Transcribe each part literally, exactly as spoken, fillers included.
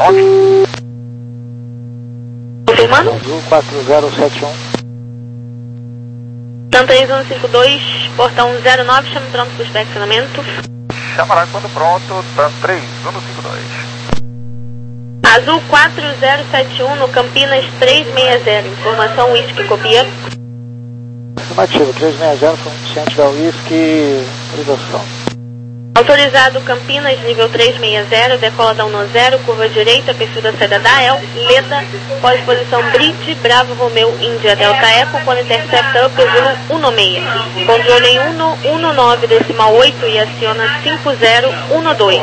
nove. Confirmando? Azul quatro zero sete um. TAM três um cinco dois, portão zero nove, chame pronto para o inspecionamento. Chamará quando pronto, TAM três um cinco dois. Azul quatro zero sete um no Campinas três seis zero, informação Whisky copia. Afirmativo, três seis zero, Ciente da Whisky, autorização. Autorizado Campinas, nível três seis zero, decola da um zero, curva direita, perfil da saída da A E L, Leda, pós-posição Bridge, Bravo Romeo, Índia, Delta Eco, com intercepta Upper Zulu um seis. Controle em um um nove decimal oito e aciona cinco zero um dois.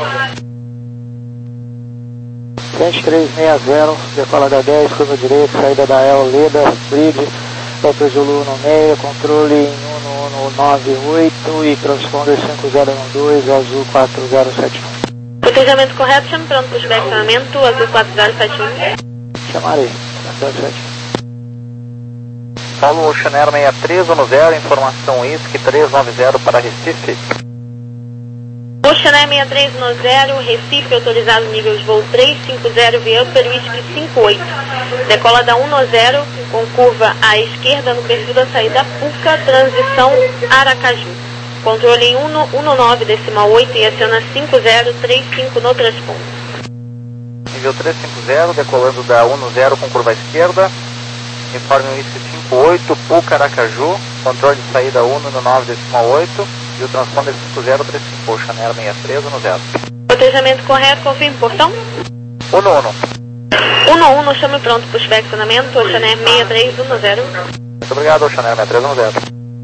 Ciente três seis zero, decola da dez, curva direita, saída da A E L, Leda, Bridge, Upper Zulu um seis, controle em um um nove oito e transponder cinco zero um dois, azul quatro zero sete um. Cotejamento correto, chame pronto para o inspecionamento, azul quatro zero sete um. Chamarei, quatro zero sete um. Paulo Ocean Air seis três um zero, informação Whisky três nove zero para Recife. Ocean Air seis três um zero, Recife, autorizado nível de voo três cinco zero, via Upper Whisky cinco oito. Decola da um zero, com curva à esquerda no perfil da saída Puca, transição Aracaju. Controle em um um nove decimal oito e aciona cinco zero três cinco no transponder. Nível três cinco zero, decolando da um zero com curva à esquerda. Informe Whisky cinco oito, Puca, Aracaju. Controle de saída um um nove decimal oito. E o transponder cinco zero três cinco, Ocean Air seis três um zero. Cotejamento correto, confirme portão. um um. um um, chame pronto para o inspecionamento, Ocean Air seis três um zero. Muito obrigado, Ocean Air seis três um zero.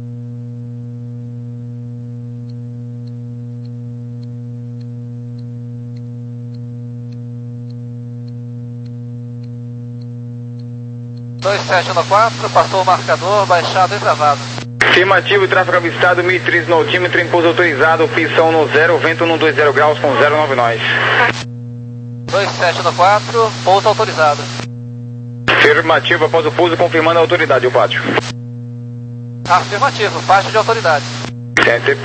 dois sete um quatro, passou o marcador, baixado e travado. Afirmativo, tráfego avistado, mil e três no altímetro, impulso autorizado, pista um zero, vento um dois zero graus com zero nove nós. dois sete um quatro, pouso autorizado. Afirmativo, após o pouso, confirmando a autoridade, o pátio. Afirmativo, faixa de autoridade. Enter.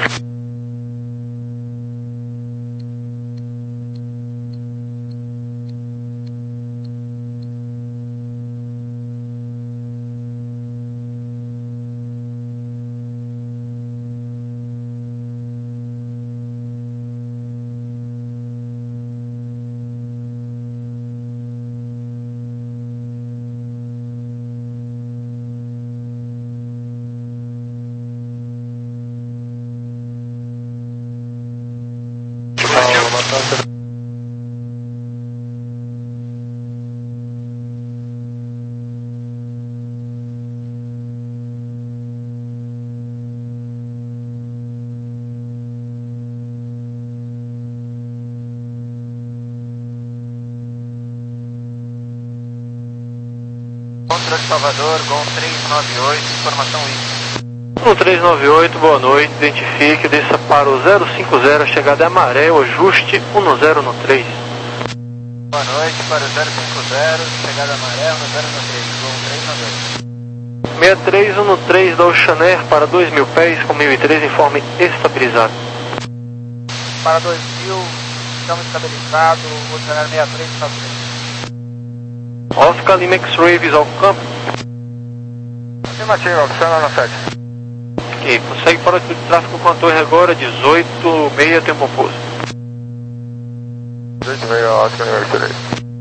Controle Salvador, Gol três nove oito, informação Whisky. Gol três nove oito, boa noite, identifique, desça para o zero cinco zero, chegada é Amaré, ajuste um zero no três. Boa noite, para o zero cinco zero, chegada Amaré, um zero no três, Gol três nove oito. seis três um três da Ocean Air para dois mil pés, com mil e três, informe estabilizado. Para dois mil, estamos estabilizados, Ocean Air seis três nove três. Oscar Lima X-Ray, visual campo. Afirmativo, Ocean Air sete. Ok, consegue para o tráfego com a torre agora, dezoito seis, tem um bom pouso. dezoito seis, Oscar Lima X-Ray.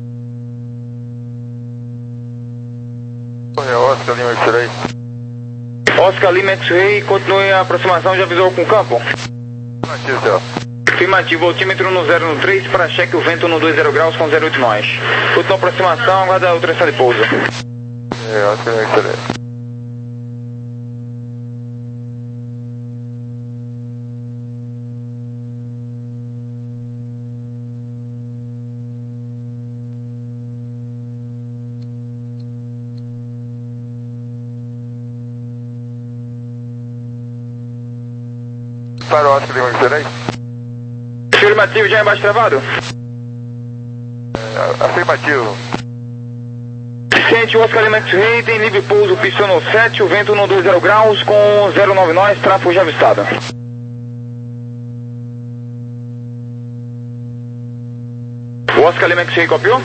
Torre Oscar Lima X-Ray. Oscar Lima X-Ray, continue a aproximação, já avisou com o campo? Afirmativo, senhor. Afirmativo, altímetro um zero no três, para cheque o vento um dois zero graus com zero oito nós. Continua a aproximação, aguarda a autorização de pouso. É, Oscar Lima X-Ray. Para o Oscar Lima X-Ray. Afirmativo, já embaixo travado? É, afirmativo. Ciente, Oscar Lima X-Ray, tem livre pouso, pista no sete, o vento um dois zero graus com zero nove nós, tráfego já avistado. Oscar Lima X-Ray, copiou?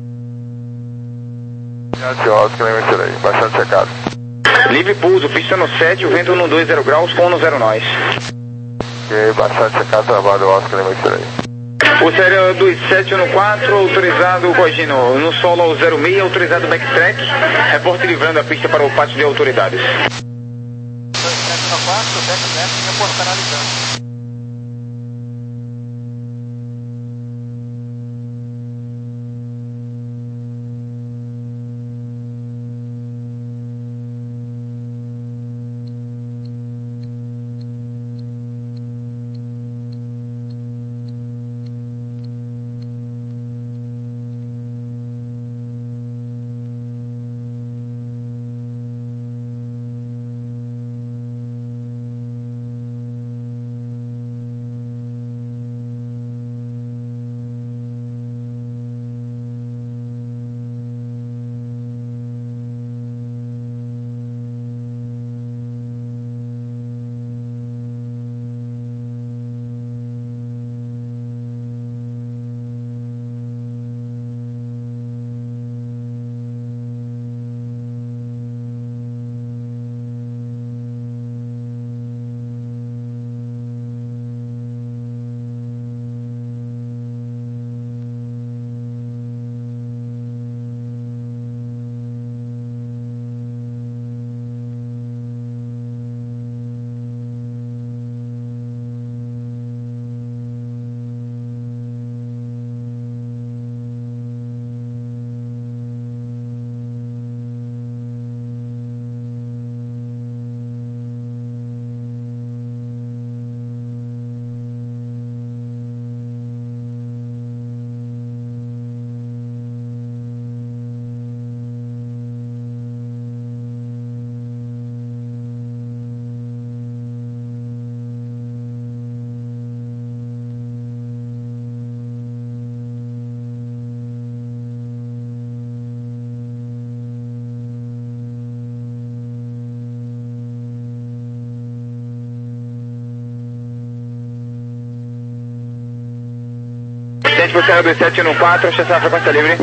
Oscar Lima X-Ray, bastante checado. Livre pouso, pista no sete, o vento no dois zero graus com no zero nós. Ok, bastante checado, trabalho Oscar Lima X-Ray. O sério dois sete um quatro, autorizado Cogino, no solo ao zero seis, autorizado backtrack, reporte livrando a pista para o pátio de autoridades. dois sete um quatro, backtrack, reporte analisando. sete por cento dois sete um quatro, estação frequência livre.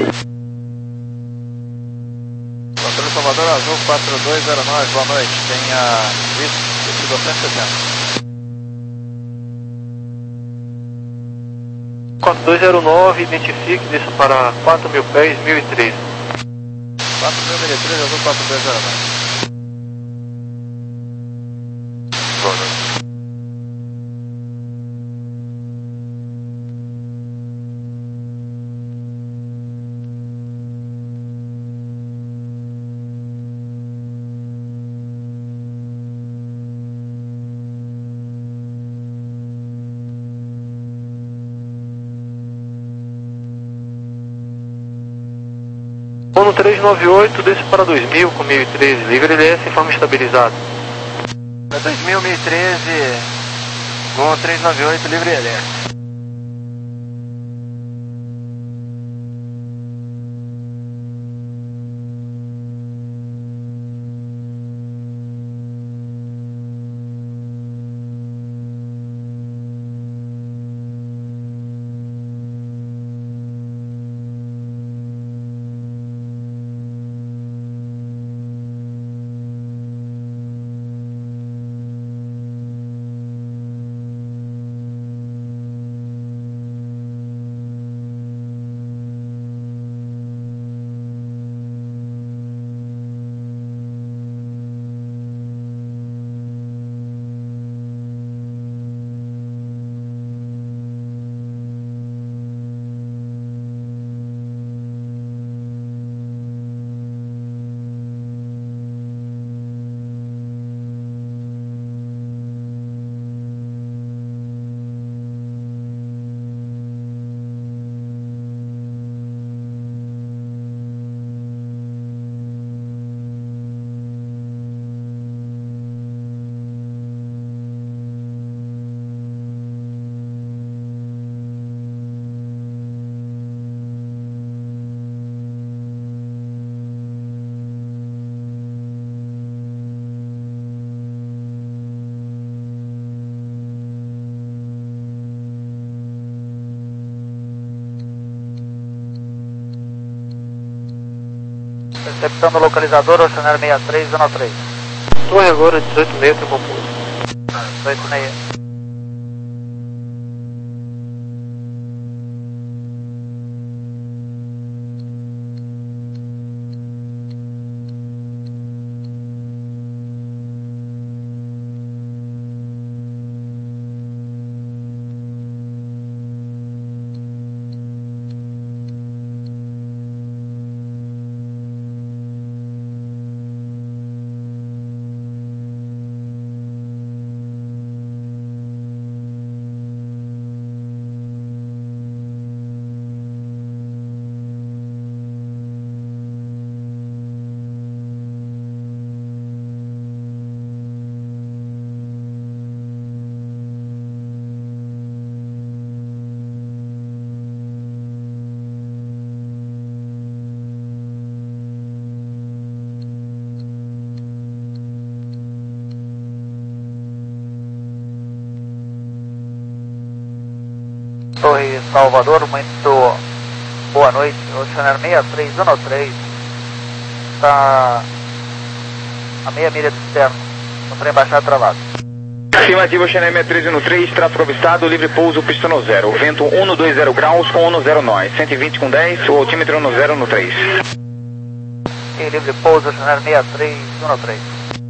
Controle Salvador Azul quatro dois zero nove, boa noite. Tenha visto, descido a cento e setenta. quatro dois zero nove, identifique, desça para quatro mil pés, mil e treze. quatro mil e treze, Azul quatro dois zero nove. Boa noite. Ono três nove oito, desce para dois mil com mil e treze, livre L S em forma estabilizada. dois mil, mil e treze, Gol três nove oito, livre L S. Recepção do localizador, Oceanário sessenta e três, zona três. Torre agora, dezoito e meio, tem bom pouso. dezoito e meio. Torre Salvador, muito boa noite, Oceanário sessenta e três, zona três, está a meia milha do externo, o trem baixado travado. Afirmativo, Oceanário sessenta e três, zona três, tráfego avistado, livre pouso, pista no zero, vento cento e vinte graus com cento e zero nós, cento e vinte com dez, o altímetro no zero no três. E livre pouso, Oceanário sessenta e três, zona três.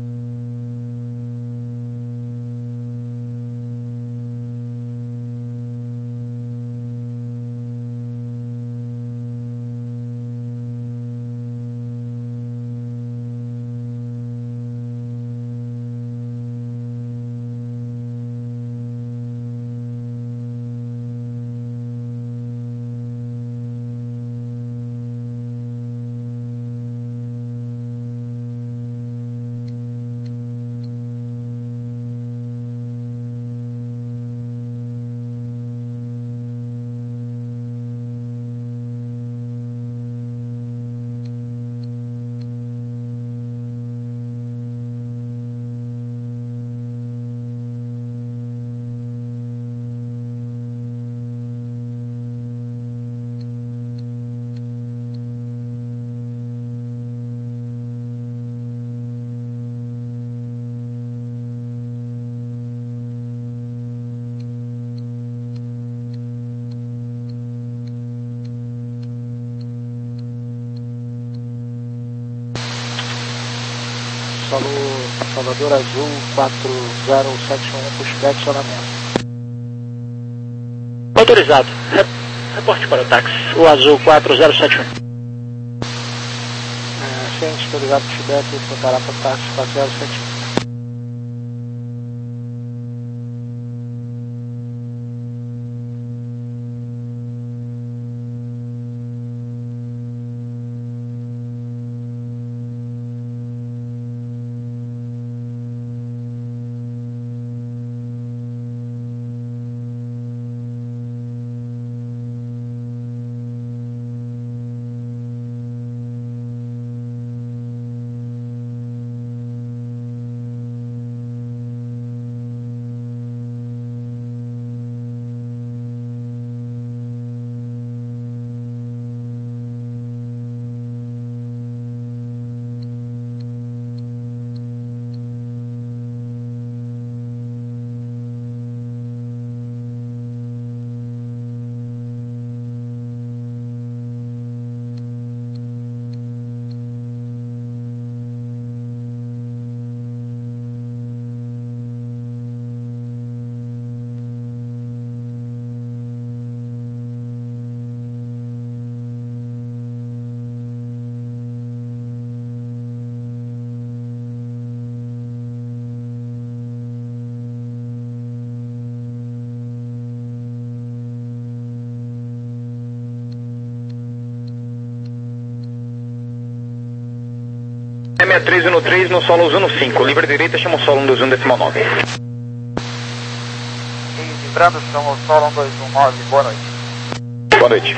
Solo Salvador Azul quatro zero sete um, pushback, acionamento. Autorizado. Reporte para o táxi. O Azul quatro zero sete um. É, ciente, autorizado, pushback, voltará para o táxi quatro zero sete um. sessenta e três, no três, no solo usando cinco, livre direita, chama o solo um dois um decimal nove. E livrando, chama o solo um dois um nove, boa noite. Boa noite.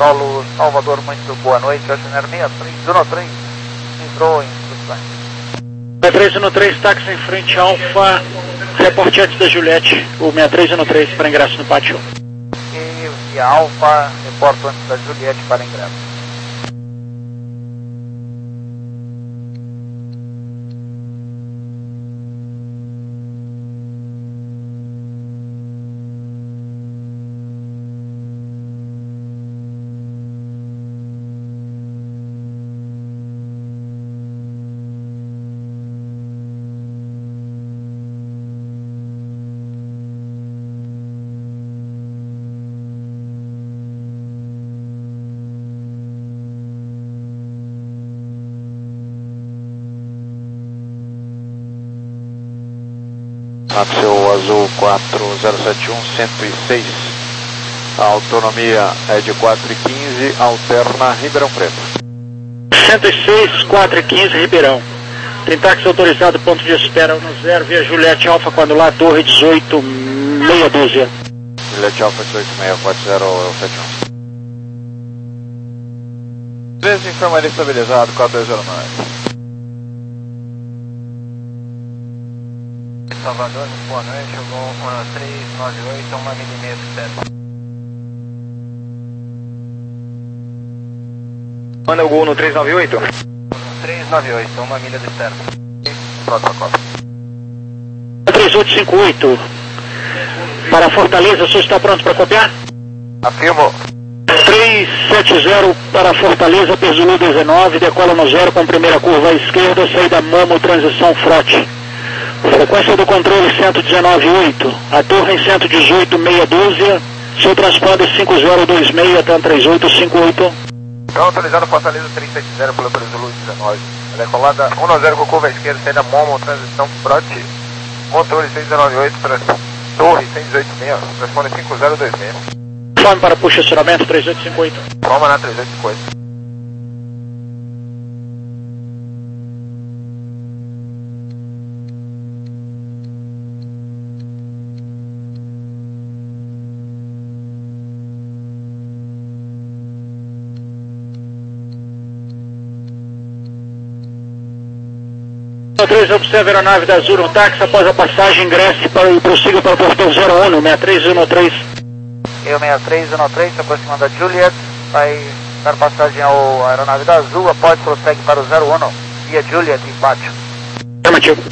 Solo Salvador, muito boa noite. Oceanário seis três um três, entrou em instruções. seis três um três, táxi em frente Alfa, reporte antes da Juliette, o seis três um três para ingresso no pátio. E via Alfa, reporto antes da Juliette para ingresso. Axel Azul quatro zero sete um, cento e seis, a autonomia é de quatro e quinze, alterna Ribeirão Preto. cento e seis, quatro e quinze, Ribeirão. Tem táxi autorizado, ponto de espera no zero, via Juliette Alfa, quando lá, torre dezoito, meia dúzia. Juliette Alfa dezoito seis quatro zero sete um. treze, enfermaria estabilizado, quatro dois zero nove. Salvador, boa noite, chegou um três nove oito, uma milímetro certo. Manda o gol no três nove oito. três nove oito, uma milha de certo. Próxima copa. três oito cinco oito, para Fortaleza, o senhor está pronto para copiar? Afirmo. três sete zero para Fortaleza, peso Zulu dezenove, decola no zero com primeira curva à esquerda, saída Momo, transição Frote. Frequência do controle cento e dezenove ponto oito, a torre em cento e dezoito, meia dúzia, seu transponder cinco zero dois seis até três oito cinco oito. Então autorizado Fortaleza três sete zero pelo Zulu dezenove. Decolada um zero com curva à esquerda, saída Momo, transição Frote. Controle seis zero nove oito, trans... torre cento e dezoito seis, transponder cinco zero dois seis. Fome para puxa acionamento três oito cinco oito. Toma na três oito cinco oito. três, observe a aeronave da Azul no táxi, após a passagem ingresse para, e prossiga para o portão zero um, seis três um três. Eu seis três um três, se aproximando da Juliet, vai dar passagem ao aeronave da Azul, após prossegue para o zero um, via Juliet em pátio. Afirmativo.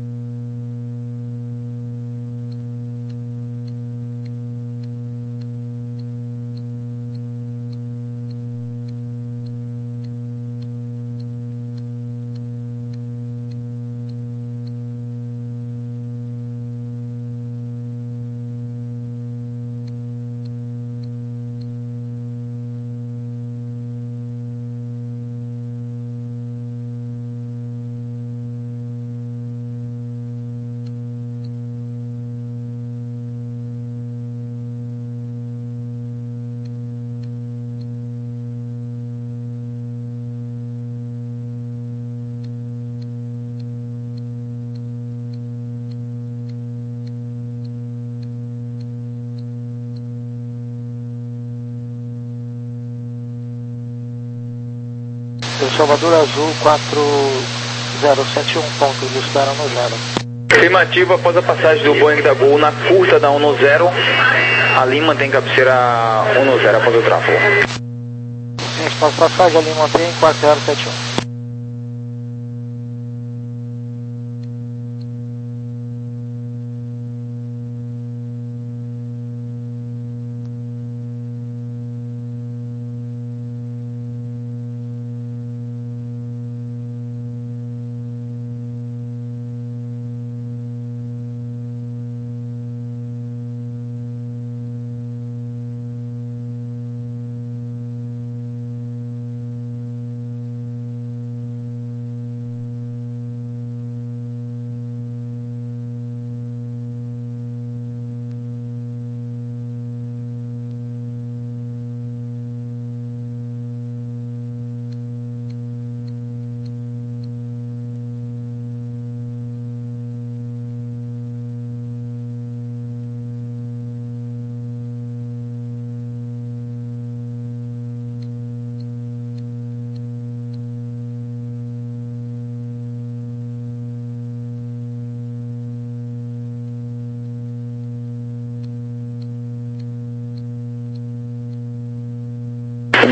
Salvador Azul quatro zero sete um, ponto de espera no zero. Afirmativo, após a passagem do Boeing da Gol na curta da um zero, a Lima mantém cabeceira um zero após o tráfego. Sim, após passagem, a Lima mantém quatro zero sete um.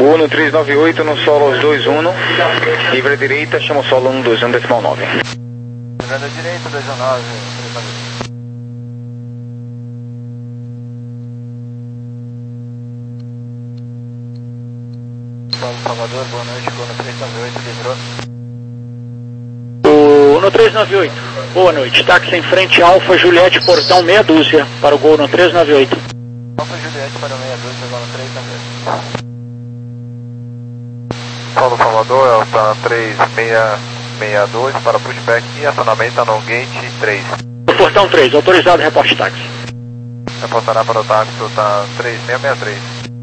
Uno três nove oito no solo aos dois um, livre à direita, chama o solo um dois um decimal nove. Livre à direita, dois um nove, três nove oito. Salvador, boa noite, Uno três nove oito, livrou. O Uno três nove oito, boa noite, táxi em frente Alfa Juliette, portão meia dúzia, para o Gol no três nove oito. Alfa Juliette para o meia dúzia, Gol no três nove oito. Solo Salvador, está três seis seis dois para pushback e acionamento no gate três. Portão três, autorizado, reporte táxi. Reportará para o táxi, está três seis seis três.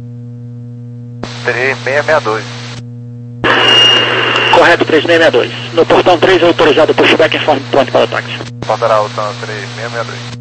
três seis seis dois. Correto, três seis seis dois. No portão três, autorizado, pushback, informe ponto para o táxi. Reportará o TAN três seis seis dois.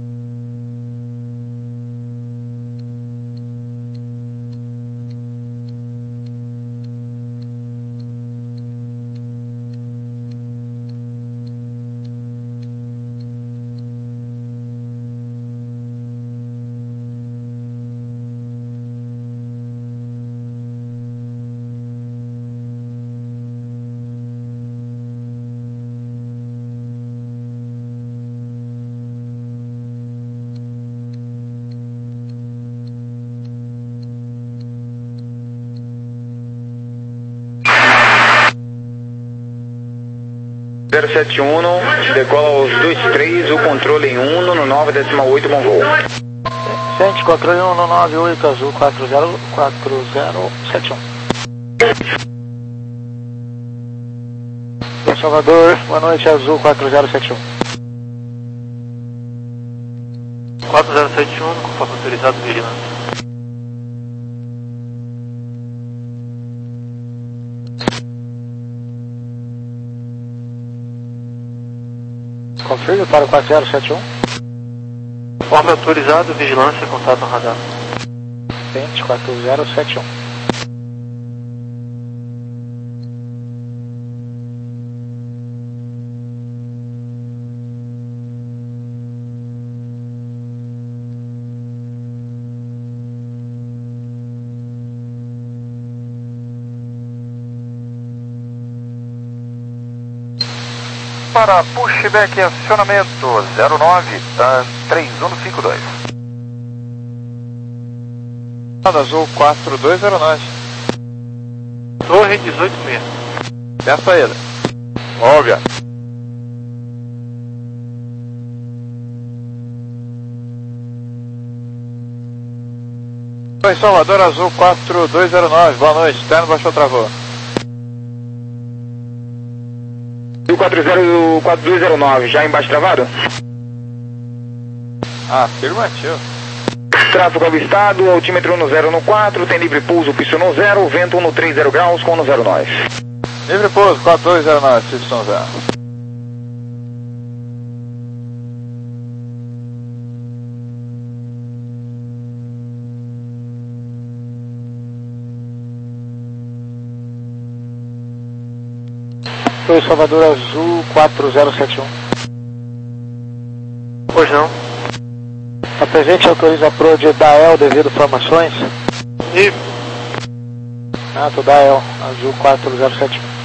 zero sete um, decola aos dois três, o controle em um no nove decimal oito, bom voo. Sente, controle um no nove oito, azul quatro zero quatro zero sete um. Salvador, boa noite, azul quatro zero sete um. quatro zero sete um, conforme autorizado, vigilância. Confirme para o quatro zero sete um. Conforme autorizado, vigilância, contato no radar. Sente, quatro zero sete um. Para pushback e acionamento zero nove, TAN três um cinco dois. Azul quatro dois zero nove. Torre dezoito seis. Tem a saída. Óbvio. Oi, Salvador, azul quatro dois zero nove, boa noite, terno baixou, travou. O quatro zero quatro dois zero nove, já embaixo travado? Ah, afirmativo. Tráfego avistado, altímetro no zero no quatro, tem livre pouso, pista no zero, vento no trinta graus com no zero nós. Livre pouso, quatro dois zero nove, pista zero. Oi, Salvador, azul quatro zero sete um. Pois não. A presente autoriza a P R O de Dael devido a formações? E... Ah, tô Dael, azul quatro zero sete um.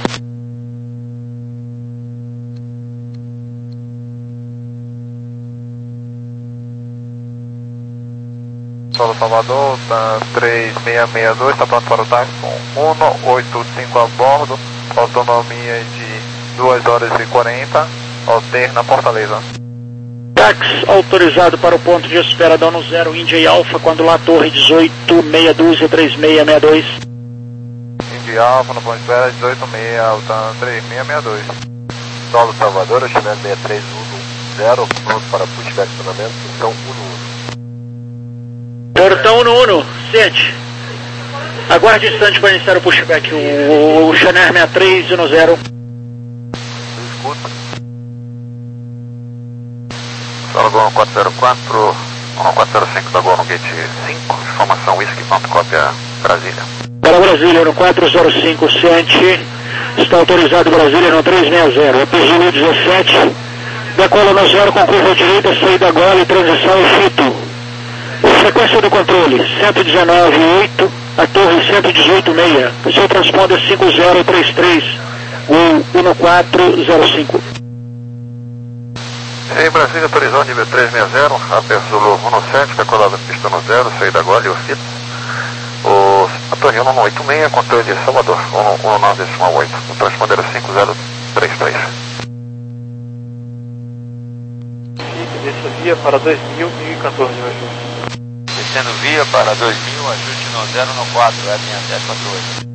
Solo Salvador, TAN três seis seis dois, está pronto para o táxi com um oito cinco a bordo, autonomia de duas horas e quarenta, alterna Fortaleza. Táxi autorizado para o ponto de espera da ONU zero, Índia e Alfa, quando lá Torre dezoito, meia dúzia, três seis seis dois. Índia Alfa no ponto de espera dezoito seis, TAN três seis seis dois. Solo Salvador, Chimé seis três um zero, pronto para pushback acionamento, então um no um. Portão no Uno, sente. Aguarde instante para iniciar o pushback, o, o Chanel sessenta e três no zero. Escuta. Solo Gol quatro zero quatro, quatro zero cinco da Gol no gate cinco, informação whisky, ponto cópia Brasília. Para Brasília no quatro zero cinco, sente. Está autorizado Brasília no três seis zero, é P G U dezessete. Decola no zero com curva direita, saída agora e transição e fito. Frequência do controle cento e dezenove ponto oito. a torre cento e dezoito meia, seu transponder cinco zero três três, Gol um quatro zero cinco. Em Brasília, autorizou nível trezentos e sessenta, Aper Zulu um sete, decolada pista no zero, saída agora e o F I T. O, a torre um oito seis, controle de Salvador, um nove oito, o transponder cinco zero três três. Desça via para dois mil e quatorze, ajuste. Descendo via para dois mil, ajuste no zero no quatro, é minha sete quatro oito.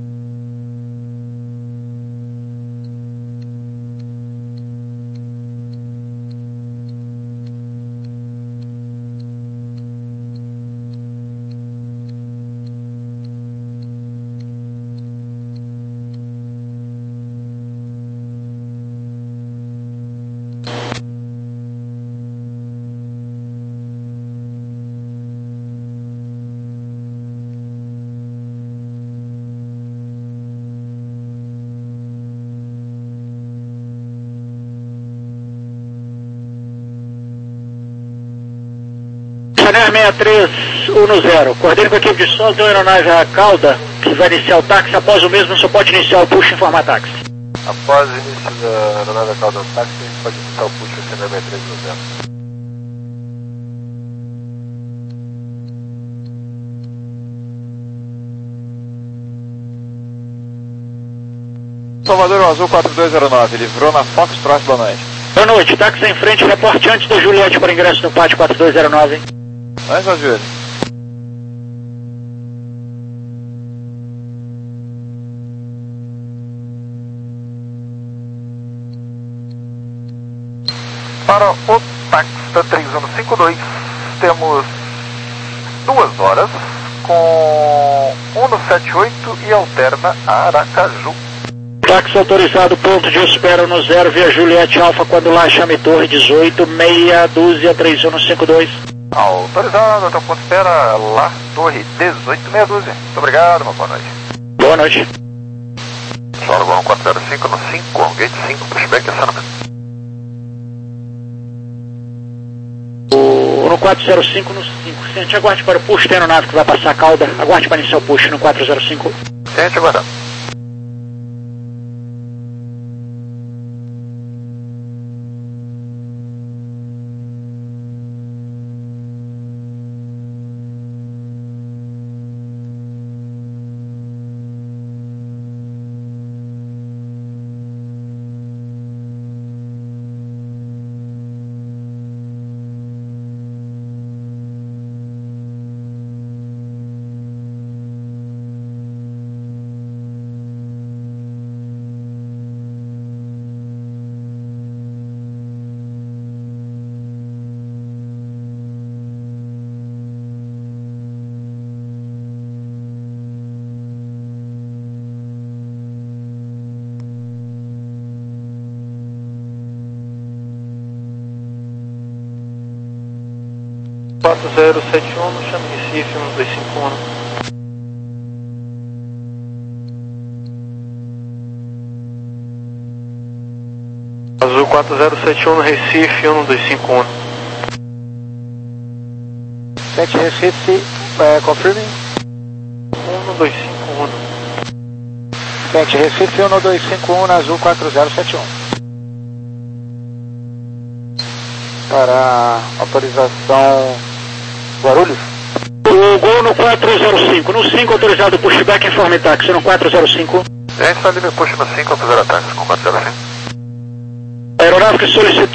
Channel seis três um zero, coordene com a equipe de solo, tem uma aeronave a cauda que vai iniciar o táxi. Após o mesmo, só pode iniciar o push e informar táxi. Após o início da aeronave a cauda do táxi, a gente pode iniciar o push Channel seis três um zero. Salvador Azul quatro dois zero nove, livrou na Foxtrot, boa noite. Boa noite, táxi em frente, reporte antes da Juliette para ingresso no pátio quatro dois zero nove. Antes da Juliette. Para o táxi da três um cinco dois, temos duas horas com um sete oito e alterna Aracaju. Táxi autorizado, ponto de espera no zero, via Juliette Alfa, quando lá chame torre dezoito, meia dúzia, três um cinco dois. Autorizado, até o ponto de espera, lá, torre dezoito, meia dúzia. Muito obrigado, uma boa noite. Boa noite. Solo um quatro zero cinco no cinco, gate cinco, pushback acionamento. O no quatro zero cinco no cinco, Ciente, aguarde para o push, tem aeronave que vai passar a cauda, aguarde para iniciar o push no quatro zero cinco. Ciente, aguardando. quatro zero sete um, no chame Recife, um dois cinco um. Azul quatro zero sete um no Recife, um dois cinco um. sete Recife, é, confirme. um dois cinco um. sete Recife, um dois cinco um, na Azul quatro zero sete um. Para autorização Guarulhos. O Gol no quatro zero cinco, no cinco autorizado pushback, informe táxi no quatro zero cinco. Gente, está livre push no cinco, autorizado táxi com quatro zero cinco. A aeronave que solicitou